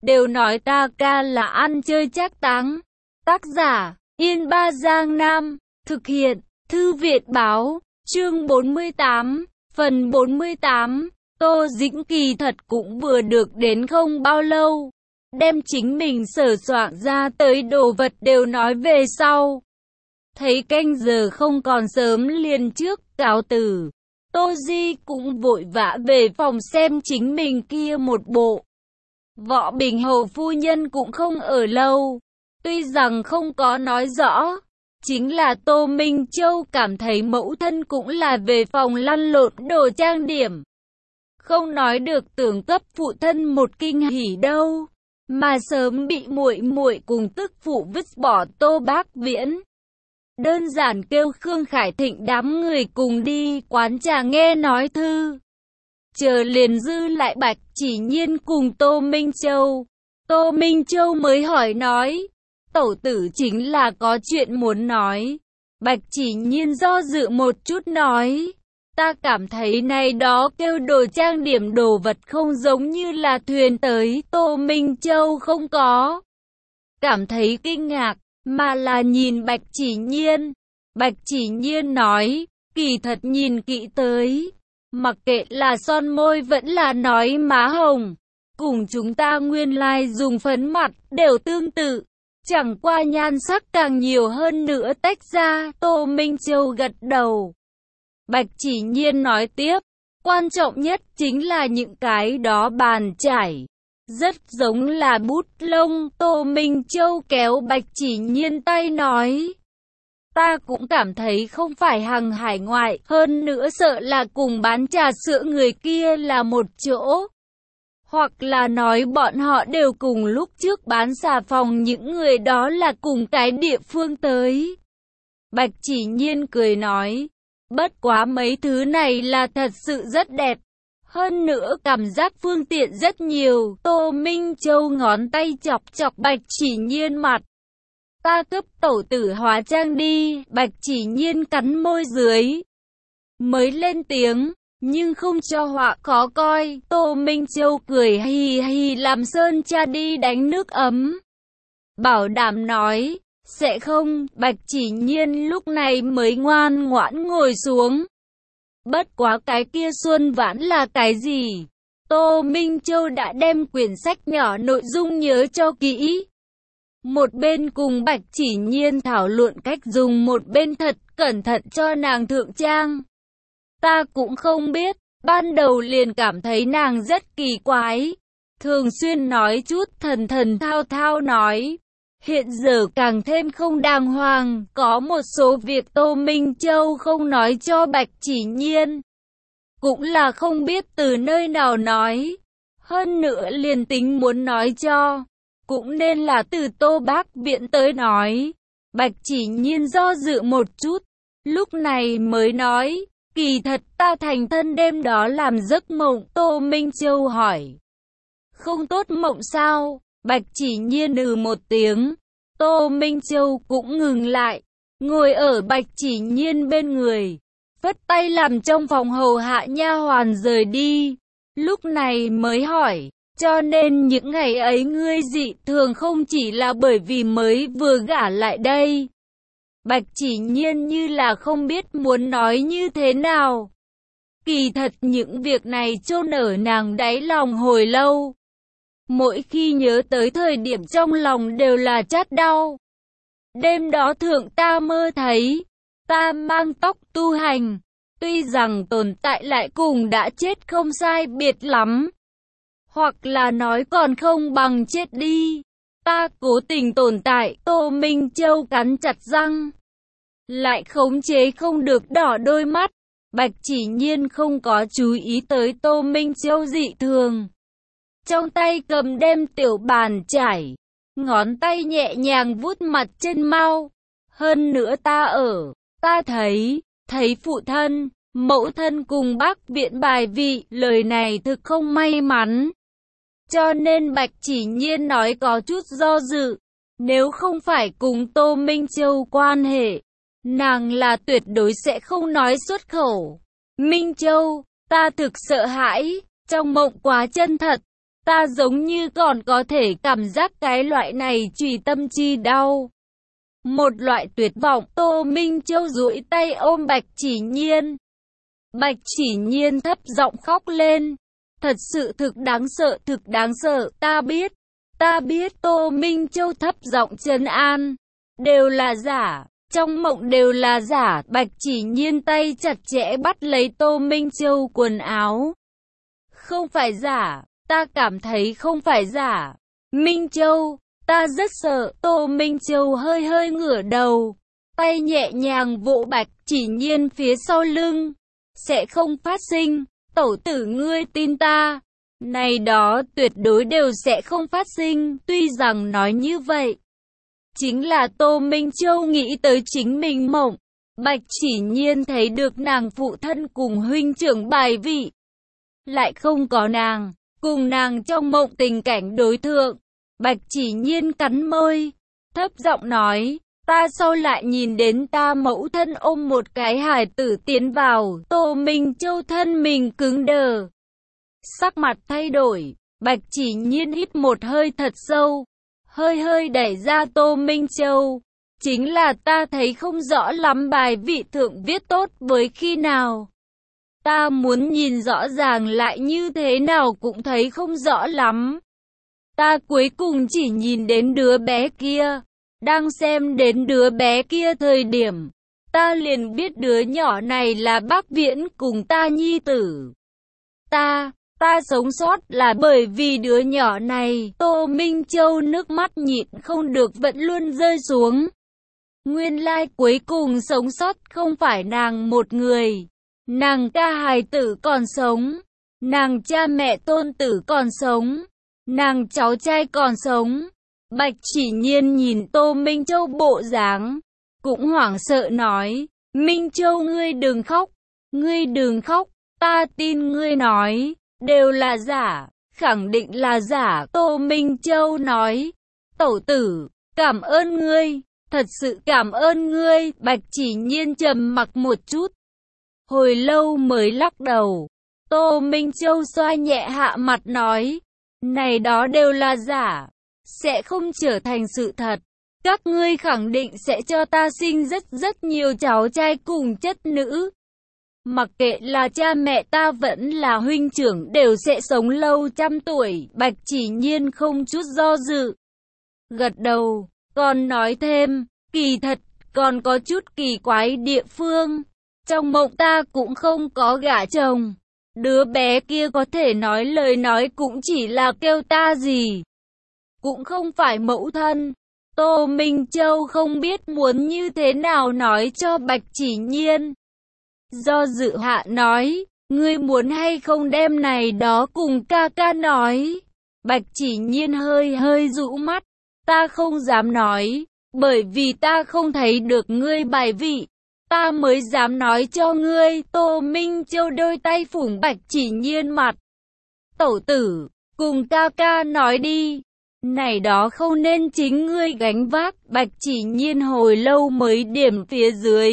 đều nói ta ca là ăn chơi trác táng. Tác giả, Yên Ba Giang Nam. Thực hiện, Thư viện Báo. Chương 48, phần 48. Tô Dĩnh kỳ thật cũng vừa được đến không bao lâu. Đem chính mình sửa soạn ra tới đồ vật đều nói về sau. Thấy canh giờ không còn sớm liền trước cáo từ. Tô Di cũng vội vã về phòng xem chính mình kia một bộ. Võ Bình Hầu phu nhân cũng không ở lâu. Tuy rằng không có nói rõ, chính là Tô Minh Châu cảm thấy mẫu thân cũng là về phòng lăn lộn đồ trang điểm. Không nói được tưởng cấp phụ thân một kinh hỉ đâu, mà sớm bị muội muội cùng tức phụ vứt bỏ Tô Bác Viễn. Đơn giản kêu Khương Khải Thịnh đám người cùng đi quán trà nghe nói thư. Chờ liền dư lại Bạch Chỉ Nhiên cùng Tô Minh Châu. Tô Minh Châu mới hỏi nói, tẩu tử chính là có chuyện muốn nói. Bạch Chỉ Nhiên do dự một chút nói, ta cảm thấy này đó kêu đồ trang điểm đồ vật không giống như là thuyền tới. Tô Minh Châu không có cảm thấy kinh ngạc, mà là nhìn Bạch Chỉ Nhiên. Bạch Chỉ Nhiên nói, kỳ thật nhìn kỹ tới, mặc kệ là son môi vẫn là nói má hồng, cùng chúng ta nguyên lai dùng phấn mặt đều tương tự, chẳng qua nhan sắc càng nhiều hơn nữa tách ra. Tô Minh Châu gật đầu. Bạch Chỉ Nhiên nói tiếp, quan trọng nhất chính là những cái đó bàn chải, rất giống là bút lông. Tô Minh Châu kéo Bạch Chỉ Nhiên tay nói, ta cũng cảm thấy không phải hàng hải ngoại, hơn nữa sợ là cùng bán trà sữa người kia là một chỗ. Hoặc là nói bọn họ đều cùng lúc trước bán xà phòng những người đó là cùng cái địa phương tới. Bạch Chỉ Nhiên cười nói, bất quá mấy thứ này là thật sự rất đẹp. Hơn nữa cảm giác phương tiện rất nhiều. Tô Minh Châu ngón tay chọc chọc Bạch Chỉ Nhiên mặt. Ta cấp tẩu tử hóa trang đi. Bạch Chỉ Nhiên cắn môi dưới, mới lên tiếng, nhưng không cho họa khó coi. Tô Minh Châu cười hì hì làm Sơn cha đi đánh nước ấm. Bảo đảm nói, sẽ không. Bạch Chỉ Nhiên lúc này mới ngoan ngoãn ngồi xuống. Bất quá cái kia Xuân Vãn là cái gì? Tô Minh Châu đã đem quyển sách nhỏ nội dung nhớ cho kỹ. Một bên cùng Bạch Chỉ Nhiên thảo luận cách dùng, một bên thật cẩn thận cho nàng thượng trang. Ta cũng không biết, ban đầu liền cảm thấy nàng rất kỳ quái. Thường xuyên nói chút thần thần thao thao nói. Hiện giờ càng thêm không đàng hoàng, có một số việc Tô Minh Châu không nói cho Bạch Chỉ Nhiên. Cũng là không biết từ nơi nào nói. Hơn nữa liền tính muốn nói cho, cũng nên là từ Tô Bác Viễn tới nói. Bạch Chỉ Nhiên do dự một chút, lúc này mới nói, kỳ thật ta thành thân đêm đó làm giấc mộng. Tô Minh Châu hỏi, không tốt mộng sao? Bạch Chỉ Nhiên một tiếng. Tô Minh Châu cũng ngừng lại, ngồi ở Bạch Chỉ Nhiên bên người, phất tay làm trong phòng hầu hạ nha hoàn rời đi. Lúc này mới hỏi, cho nên những ngày ấy ngươi dị thường không chỉ là bởi vì mới vừa gả lại đây. Bạch Chỉ Nhiên như là không biết muốn nói như thế nào. Kỳ thật những việc này chôn ở nàng đáy lòng hồi lâu. Mỗi khi nhớ tới thời điểm trong lòng đều là chát đau. Đêm đó thượng ta mơ thấy, ta mang tóc tu hành, tuy rằng tồn tại lại cùng đã chết không sai biệt lắm. Hoặc là nói còn không bằng chết đi. Ta cố tình tồn tại. Tô Minh Châu cắn chặt răng, lại khống chế không được đỏ đôi mắt. Bạch Chỉ Nhiên không có chú ý tới Tô Minh Châu dị thường. Trong tay cầm đem tiểu bàn chải, ngón tay nhẹ nhàng vuốt mặt trên mau. Hơn nữa ta thấy phụ thân, mẫu thân cùng Bác Viễn bài vị, lời này thực không may mắn. Cho nên Bạch Chỉ Nhiên nói có chút do dự. Nếu không phải cùng Tô Minh Châu quan hệ, nàng là tuyệt đối sẽ không nói xuất khẩu. Minh Châu, ta thực sợ hãi, trong mộng quá chân thật. Ta giống như còn có thể cảm giác cái loại này trùy tâm chi đau. Một loại tuyệt vọng. Tô Minh Châu duỗi tay ôm Bạch Chỉ Nhiên. Bạch Chỉ Nhiên thấp giọng khóc lên. Thật sự thực đáng sợ, thực đáng sợ. Ta biết. Tô Minh Châu thấp giọng trấn an. Đều là giả. Trong mộng đều là giả. Bạch Chỉ Nhiên tay chặt chẽ bắt lấy Tô Minh Châu quần áo. Không phải giả. Ta cảm thấy không phải giả. Minh Châu, ta rất sợ. Tô Minh Châu hơi hơi ngửa đầu. Tay nhẹ nhàng vỗ Bạch Chỉ Nhiên phía sau lưng. Sẽ không phát sinh. Tẩu tử ngươi tin ta. Này đó tuyệt đối đều sẽ không phát sinh. Tuy rằng nói như vậy. Chính là Tô Minh Châu nghĩ tới chính mình mộng. Bạch Chỉ Nhiên thấy được nàng phụ thân cùng huynh trưởng bài vị. Lại không có nàng. Cùng nàng trong mộng tình cảnh đối thượng. Bạch Chỉ Nhiên cắn môi. Thấp giọng nói. Ta sau lại nhìn đến ta mẫu thân ôm một cái hài tử tiến vào. Tô Minh Châu thân mình cứng đờ. Sắc mặt thay đổi. Bạch Chỉ Nhiên hít một hơi thật sâu. Hơi hơi đẩy ra Tô Minh Châu. Chính là ta thấy không rõ lắm bài vị thượng viết tốt với khi nào. Ta muốn nhìn rõ ràng lại như thế nào cũng thấy không rõ lắm. Ta cuối cùng chỉ nhìn đến đứa bé kia. Đang xem đến đứa bé kia thời điểm. Ta liền biết đứa nhỏ này là Bác Viễn cùng ta nhi tử. Ta sống sót là bởi vì đứa nhỏ này. Tô Minh Châu nước mắt nhịn không được vẫn luôn rơi xuống. Nguyên lai cuối cùng sống sót không phải nàng một người. Nàng ca hài tử còn sống. Nàng cha mẹ tôn tử còn sống. Nàng cháu trai còn sống. Bạch Chỉ Nhiên nhìn Tô Minh Châu bộ dáng. Cũng hoảng sợ nói. Minh Châu ngươi đừng khóc. Ngươi đừng khóc. Ta tin ngươi nói. Đều là giả. Khẳng định là giả. Tô Minh Châu nói. Tẩu tử. Cảm ơn ngươi. Thật sự cảm ơn ngươi. Bạch Chỉ Nhiên trầm mặc một chút. Hồi lâu mới lắc đầu. Tô Minh Châu xoa nhẹ hạ mặt nói. Này đó đều là giả. Sẽ không trở thành sự thật. Các ngươi khẳng định sẽ cho ta sinh rất nhiều cháu trai cùng chất nữ. Mặc kệ là cha mẹ ta vẫn là huynh trưởng đều sẽ sống lâu trăm tuổi. Bạch Chỉ Nhiên không chút do dự. Gật đầu. Còn nói thêm. Kỳ thật còn có chút kỳ quái địa phương. Trong mộng ta cũng không có gả chồng. Đứa bé kia có thể nói lời nói cũng chỉ là kêu ta gì. Cũng không phải mẫu thân. Tô Minh Châu không biết muốn như thế nào nói cho Bạch Chỉ Nhiên. Do dự hạ nói. Ngươi muốn hay không đem này đó cùng ca ca nói. Bạch Chỉ Nhiên hơi rũ mắt. Ta không dám nói. Bởi vì ta không thấy được ngươi bài vị. Ta mới dám nói cho ngươi. Tô Minh Châu đôi tay phủng Bạch Chỉ Nhiên mặt. Tẩu tử, cùng ca ca nói đi. Này đó không nên chính ngươi gánh vác. Bạch Chỉ Nhiên hồi lâu mới điểm phía dưới.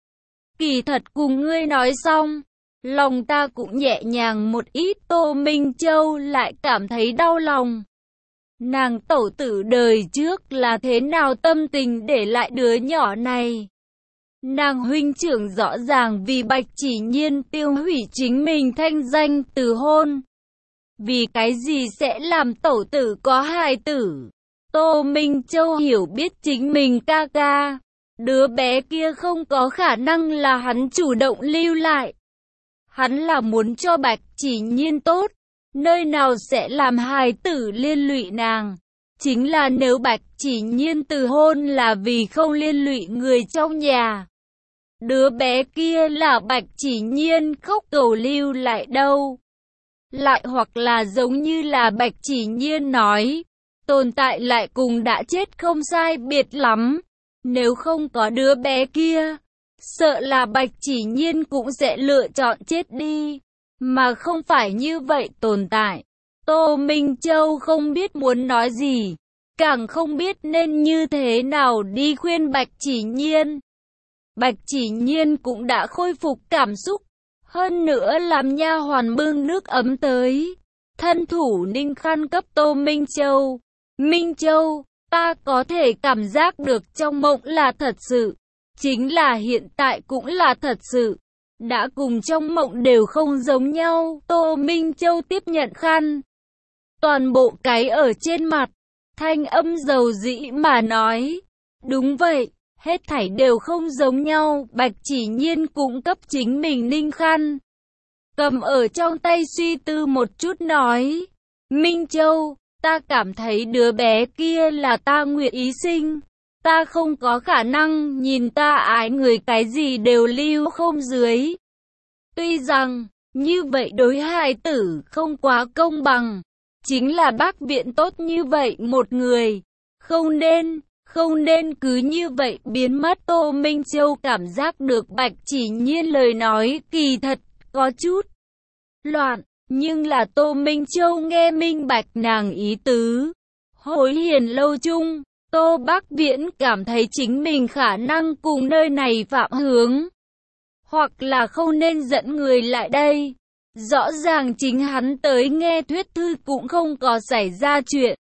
Kỳ thật cùng ngươi nói xong. Lòng ta cũng nhẹ nhàng một ít. Tô Minh Châu lại cảm thấy đau lòng. Nàng tẩu tử đời trước là thế nào tâm tình để lại đứa nhỏ này. Nàng huynh trưởng rõ ràng vì Bạch Chỉ Nhiên tiêu hủy chính mình thanh danh từ hôn. Vì cái gì sẽ làm tẩu tử có hài tử? Tô Minh Châu hiểu biết chính mình ca ca. Đứa bé kia không có khả năng là hắn chủ động lưu lại. Hắn là muốn cho Bạch Chỉ Nhiên tốt. Nơi nào sẽ làm hài tử liên lụy nàng? Chính là nếu Bạch Chỉ Nhiên từ hôn là vì không liên lụy người trong nhà. Đứa bé kia là Bạch Chỉ Nhiên khóc cầu lưu lại đâu. Lại hoặc là giống như là Bạch Chỉ Nhiên nói, tồn tại lại cùng đã chết không sai biệt lắm. Nếu không có đứa bé kia, sợ là Bạch Chỉ Nhiên cũng sẽ lựa chọn chết đi, mà không phải như vậy tồn tại. Tô Minh Châu không biết muốn nói gì, càng không biết nên như thế nào đi khuyên Bạch Chỉ Nhiên. Bạch Chỉ Nhiên cũng đã khôi phục cảm xúc, hơn nữa làm nha hoàn bưng nước ấm tới. thân thủ Ninh Khăn cấp Tô Minh Châu. Minh Châu, ta có thể cảm giác được trong mộng là thật sự, chính là hiện tại cũng là thật sự. Đã cùng trong mộng đều không giống nhau. Tô Minh Châu tiếp nhận khăn, toàn bộ cái ở trên mặt, thanh âm dầu dĩ mà nói. Đúng vậy, hết thảy đều không giống nhau. Bạch Chỉ Nhiên cũng cấp chính mình ninh khăn, cầm ở trong tay suy tư một chút nói. Minh Châu, ta cảm thấy đứa bé kia là ta nguyện ý sinh. Ta không có khả năng nhìn ta ái người cái gì đều lưu không dưới. Tuy rằng, như vậy đối hài tử không quá công bằng. Chính là bác viện tốt như vậy một người. Không nên cứ như vậy biến mất. Tô Minh Châu cảm giác được Bạch Chỉ Nhiên lời nói kỳ thật có chút loạn. Nhưng là Tô Minh Châu nghe minh bạch nàng ý tứ. Hối hiền lâu chung, Tô Bác Viễn cảm thấy chính mình khả năng cùng nơi này phạm hướng. Hoặc là không nên dẫn người lại đây. Rõ ràng chính hắn tới nghe thuyết thư cũng không có xảy ra chuyện.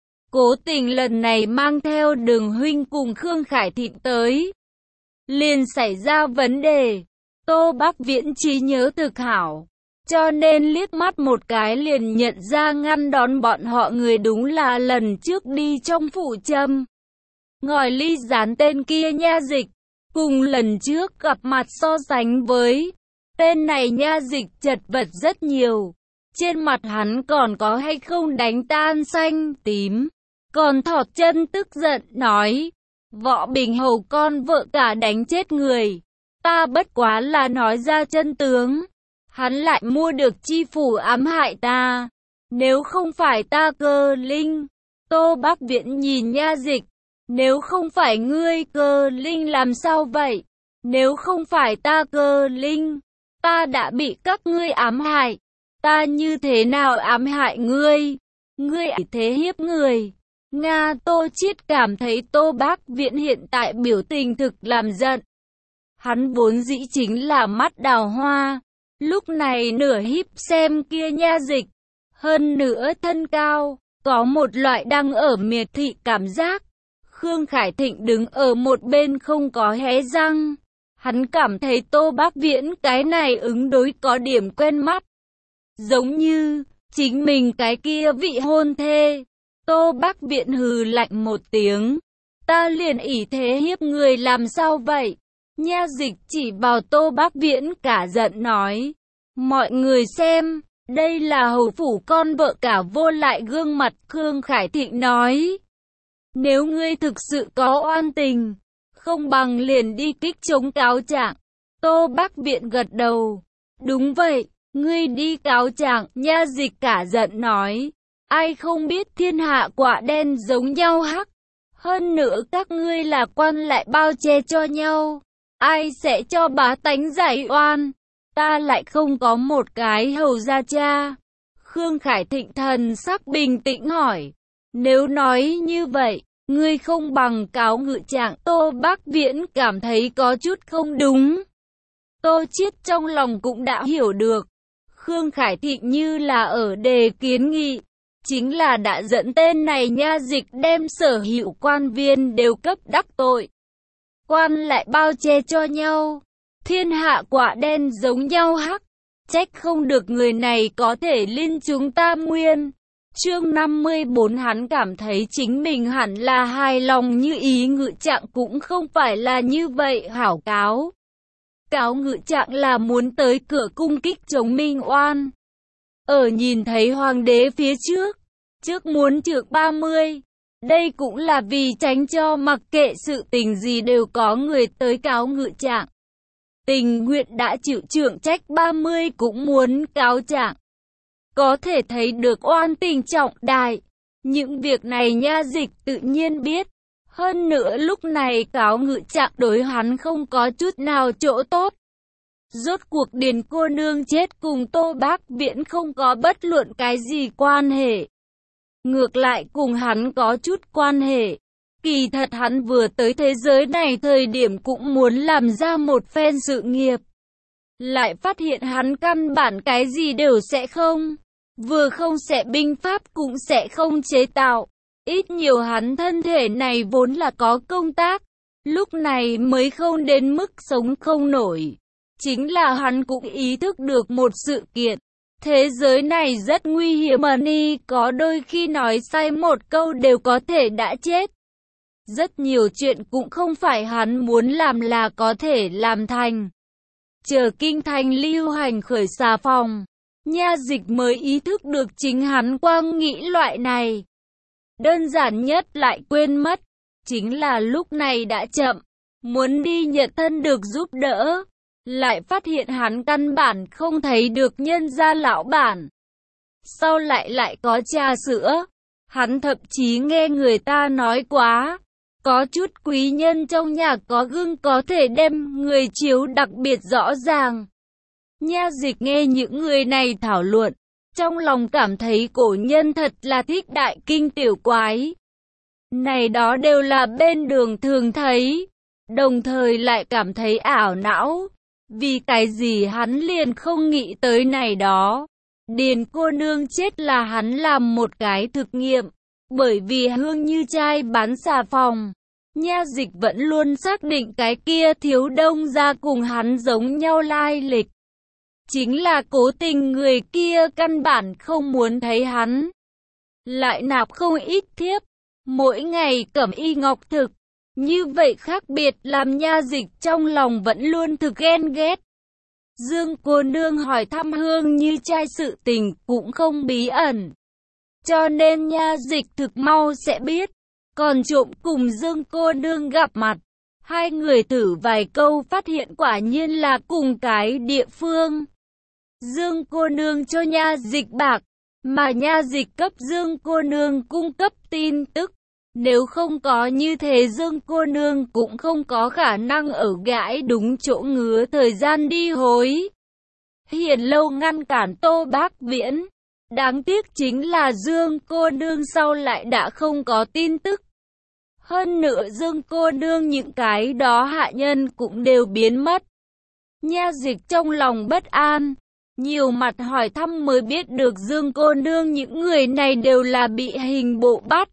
Cố tình lần này mang theo Đường huynh cùng Khương Khải Thịnh tới, liền xảy ra vấn đề. Tô Bác Viễn trí nhớ thực hảo, cho nên liếc mắt một cái liền nhận ra ngăn đón bọn họ người đúng là lần trước đi trong phủ châm ngòi ly gián tên kia nha dịch. Cùng lần trước gặp mặt so sánh với, tên này nha dịch chật vật rất nhiều. Trên mặt hắn còn có hay không đánh tan xanh, tím, còn thọt chân tức giận nói. Võ Bình Hầu con vợ cả đánh chết người. Ta bất quá là nói ra chân tướng. Hắn lại mua được chi phủ ám hại ta. Nếu không phải ta Cơ Linh. Tô Bác Viễn nhìn nha dịch. Nếu không phải ngươi Cơ Linh làm sao vậy? Nếu không phải ta Cơ Linh, ta đã bị các ngươi ám hại. Ta như thế nào ám hại ngươi? Ngươi thế hiếp người. Nga Tô Chiết cảm thấy Tô Bác Viễn hiện tại biểu tình thực làm giận. Hắn vốn dĩ chính là mắt đào hoa. Lúc này nửa híp xem kia nha dịch. Hơn nữa thân cao, có một loại đang ở miệt thị cảm giác. Khương Khải Thịnh đứng ở một bên không có hé răng. Hắn cảm thấy Tô Bác Viễn cái này ứng đối có điểm quen mắt. Giống như, chính mình cái kia vị hôn thê. Tô Bác Viễn hừ lạnh một tiếng. Ta liền ỷ thế hiếp người làm sao vậy? Nha dịch chỉ vào Tô Bác Viễn cả giận nói. Mọi người xem, đây là hầu phủ con vợ cả vô lại gương mặt. Khương Khải Thịnh nói. Nếu ngươi thực sự có oan tình, không bằng liền đi kích chống cáo trạng. Tô Bác Viễn gật đầu. Đúng vậy, ngươi đi cáo trạng. Nha dịch cả giận nói. Ai không biết thiên hạ quả đen giống nhau hắc. Hơn nữa các ngươi là quan lại bao che cho nhau. Ai sẽ cho bá tánh giải oan? Ta lại không có một cái hầu gia cha. Khương Khải Thịnh thần sắc bình tĩnh hỏi. Nếu nói như vậy, ngươi không bằng cáo ngự trạng. Tô Bác Viễn cảm thấy có chút không đúng. Tô Chiết trong lòng cũng đã hiểu được. Khương Khải Thịnh như là ở đề kiến nghị. Chính là đã dẫn tên này nha dịch đem sở hữu quan viên đều cấp đắc tội. Quan lại bao che cho nhau. Thiên hạ quả đen giống nhau hắc. Trách không được người này có thể liên chúng tam nguyên. Chương 54 hắn cảm thấy chính mình hẳn là hài lòng như ý ngự trạng cũng không phải là như vậy hảo cáo. Cáo ngự trạng là muốn tới cửa cung kích chống Minh Oan. Ở nhìn thấy hoàng đế phía trước muốn trượng 30. Đây cũng là vì tránh cho mặc kệ sự tình gì đều có người tới cáo ngự trạng. Tình nguyện đã chịu trượng trách 30 cũng muốn cáo trạng. Có thể thấy được oan tình trọng đại. Những việc này nha dịch tự nhiên biết. Hơn nữa lúc này cáo ngự trạng đối hắn không có chút nào chỗ tốt. Rốt cuộc Điền cô nương chết cùng Tô Bác Viễn không có bất luận cái gì quan hệ. Ngược lại cùng hắn có chút quan hệ. Kỳ thật hắn vừa tới thế giới này thời điểm cũng muốn làm ra một phen sự nghiệp. Lại phát hiện hắn căn bản cái gì đều sẽ không. vừa không sẽ binh pháp cũng sẽ không chế tạo. Ít nhiều hắn thân thể này vốn là có công tác, lúc này mới không đến mức sống không nổi. Chính là hắn cũng ý thức được một sự kiện. Thế giới này rất nguy hiểm, Money có đôi khi nói sai một câu đều có thể đã chết. Rất nhiều chuyện cũng không phải hắn muốn làm là có thể làm thành. Chờ kinh thành lưu hành khởi xà phòng, Nha Dịch mới ý thức được chính hắn quang nghĩ loại này. Đơn giản nhất lại quên mất, chính là lúc này đã chậm, muốn đi nhận thân được giúp đỡ, lại phát hiện hắn căn bản không thấy được nhân gia lão bản. Sau lại có trà sữa, hắn thậm chí nghe người ta nói quá, có chút quý nhân trong nhà có gương có thể đem người chiếu đặc biệt rõ ràng. Nha Dịch nghe những người này thảo luận, trong lòng cảm thấy cổ nhân thật là thích đại kinh tiểu quái. Này đó đều là bên đường thường thấy, đồng thời lại cảm thấy ảo não. Vì cái gì hắn liền không nghĩ tới này đó. Điền cô nương chết là hắn làm một cái thực nghiệm, bởi vì Hương Như trai bán xà phòng. Nha Dịch vẫn luôn xác định cái kia thiếu đông ra cùng hắn giống nhau lai lịch. Chính là cố tình người kia căn bản không muốn thấy hắn. Lại nạp không ít thiếp, mỗi ngày cẩm y ngọc thực. Như vậy khác biệt làm Nha Dịch trong lòng vẫn luôn thực ghen ghét. Dương cô nương hỏi thăm Hương Như trai sự tình cũng không bí ẩn. Cho nên Nha Dịch thực mau sẽ biết. Còn trộm cùng Dương cô nương gặp mặt. Hai người thử vài câu phát hiện quả nhiên là cùng cái địa phương. Dương cô nương cho Nha Dịch bạc, mà Nha Dịch cấp Dương cô nương cung cấp tin tức. Nếu không có như thế Dương cô nương cũng không có khả năng ở gãi đúng chỗ ngứa thời gian đi hối. Hiền lâu ngăn cản Tô Bác Viễn. Đáng tiếc chính là Dương cô nương sau lại đã không có tin tức. Hơn nữa Dương cô nương những cái đó hạ nhân cũng đều biến mất. Nha Dịch trong lòng bất an. Nhiều mặt hỏi thăm mới biết được Dương cô nương những người này đều là bị hình bộ bắt.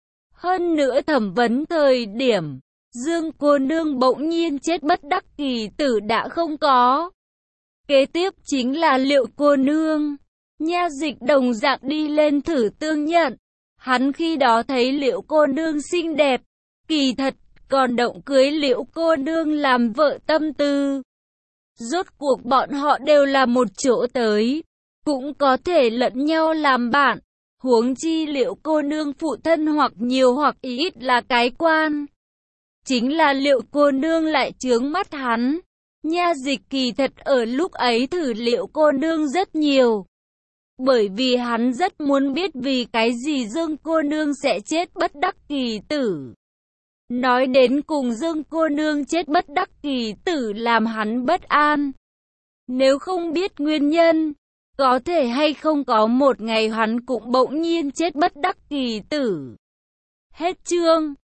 Hơn nữa thẩm vấn thời điểm, Dương cô nương bỗng nhiên chết bất đắc kỳ tử đã không có. Kế tiếp chính là Liệu cô nương. Nha Dịch đồng dạng đi lên thử tương nhận. Hắn khi đó thấy Liệu cô nương xinh đẹp, kỳ thật còn động cưới Liệu cô nương làm vợ tâm tư. Rốt cuộc bọn họ đều là một chỗ tới, cũng có thể lẫn nhau làm bạn. Huống chi Liệu cô nương phụ thân hoặc nhiều hoặc ít là cái quan. Chính là Liệu cô nương lại chướng mắt hắn. Nha Dịch kỳ thật ở lúc ấy thử Liệu cô nương rất nhiều. Bởi vì hắn rất muốn biết vì cái gì Dương cô nương sẽ chết bất đắc kỳ tử. Nói đến cùng Dương cô nương chết bất đắc kỳ tử làm hắn bất an. Nếu không biết nguyên nhân, có thể hay không có một ngày hắn cũng bỗng nhiên chết bất đắc kỳ tử. Hết chương.